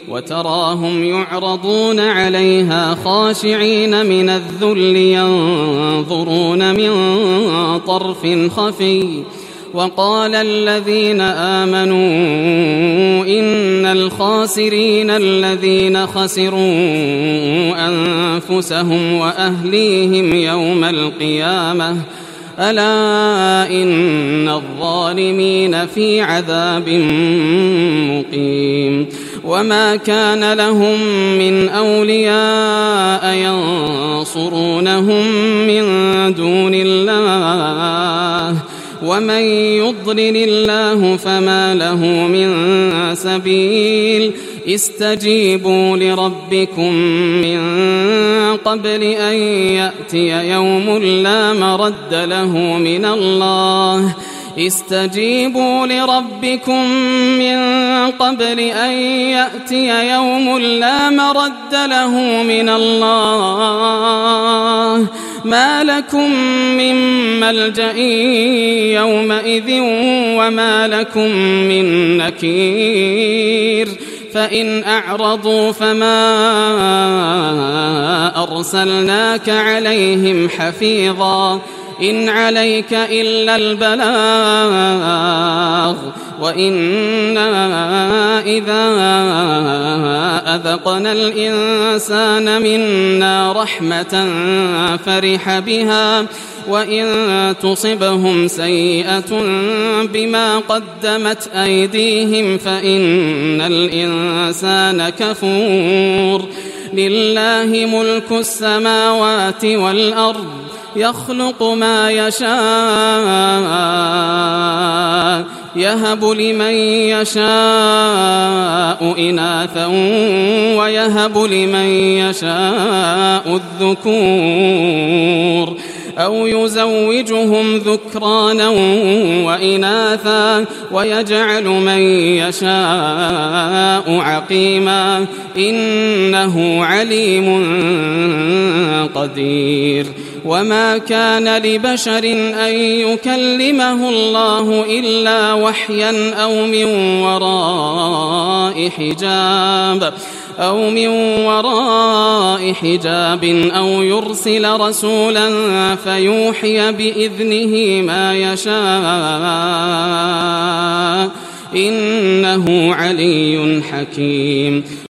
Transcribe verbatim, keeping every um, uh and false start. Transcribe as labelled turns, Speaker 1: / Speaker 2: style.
Speaker 1: وتراهم يعرضون عليها خاشعين من الذل ينظرون من طرف خفي. وقال الذين آمنوا إن الخاسرين الذين خسروا أنفسهم وأهليهم يوم القيامة ألا إن الظالمين في عذاب مقيم. وما كان لهم من أولياء ينصرونهم من دون الله ومن يضلل الله فما له من سبيل. استجيبوا لربكم من قبل أن يأتي يوم لا مرد له من الله استجيبوا لربكم من قبل أن يأتي يوم لا مرد له من الله ما لكم من ملجأ يومئذ وما لكم من نكير. فإن أعرضوا فما أرسلناك عليهم حفيظا إن عليك إلا البلاغ وإنا إذا أذقنا الإنسان منا رحمة فرح بها وإن تصبهم سيئة بما قدمت أيديهم فإن الإنسان كفور. لله ملك السماوات والأرض يخلق ما يشاء يهب لمن يشاء إناثا ويهب لمن يشاء الذكور أو يزوجهم ذكرانا وإناثا ويجعل من يشاء عقيما إنه عليم قدير. وما كان لبشر أن يكلمه الله إلا وحيا أو من وراء حجاب أو من وراء حجاب أو يرسل رسولا فيوحي بإذنه ما يشاء إنه علي حكيم.